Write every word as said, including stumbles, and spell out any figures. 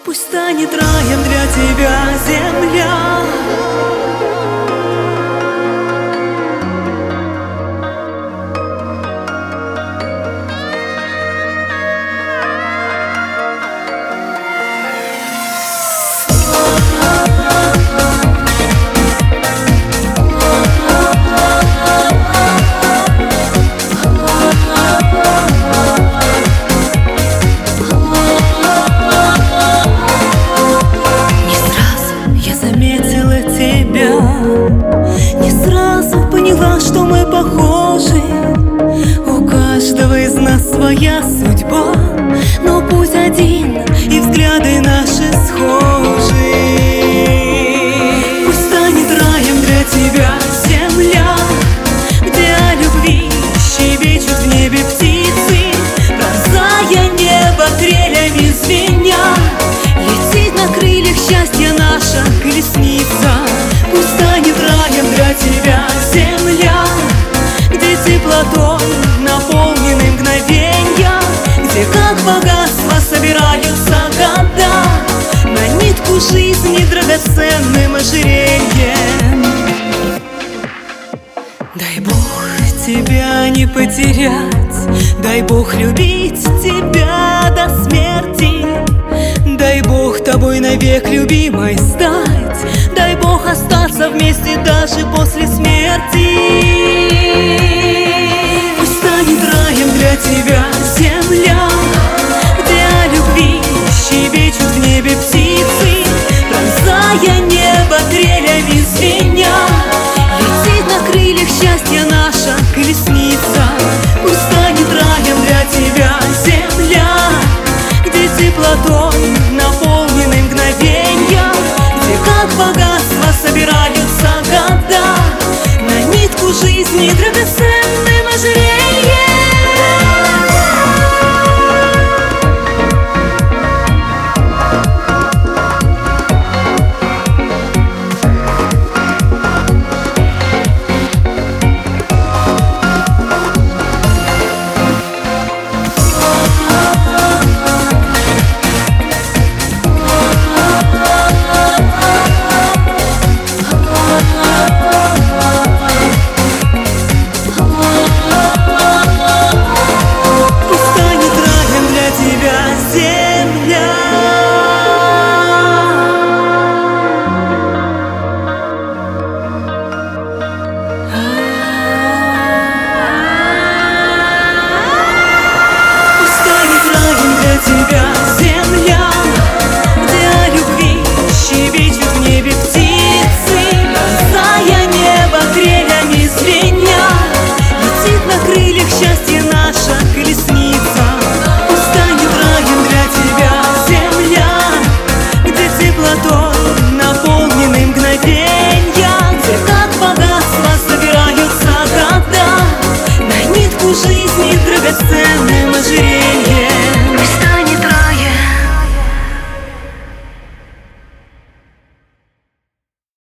Пусть станет раем для тебя земля. Не сразу поняла, что мы похожи. У каждого из нас своя судьба, но путь один, и взгляды наши схожи. Пусть станет раем для тебя земля, где о любви щебечут в небе птицы, пронзая небо крелями звеня. Летит на крыльях счастья наша колесница. Пусть станет раем для тебя земля, где теплотой наполнены мгновенья, где как богатство собираются года на нитку жизни драгоценным ожерельем. Дай Бог тебя не потерять, дай Бог любить тебя до смерти, дай Бог тобой навек любимой стать, дай Бог остаться вместе даже после смерти. Пусть станет раем для тебя земля, где о любви щебечут в небе птицы, пронзая небо крелями звеня. Летит на крыльях счастья наша колесница. Пусть станет раем для тебя земля, где теплотой наполнены мгновенья, где как богатство собираются года на нитку жизни драгоценной.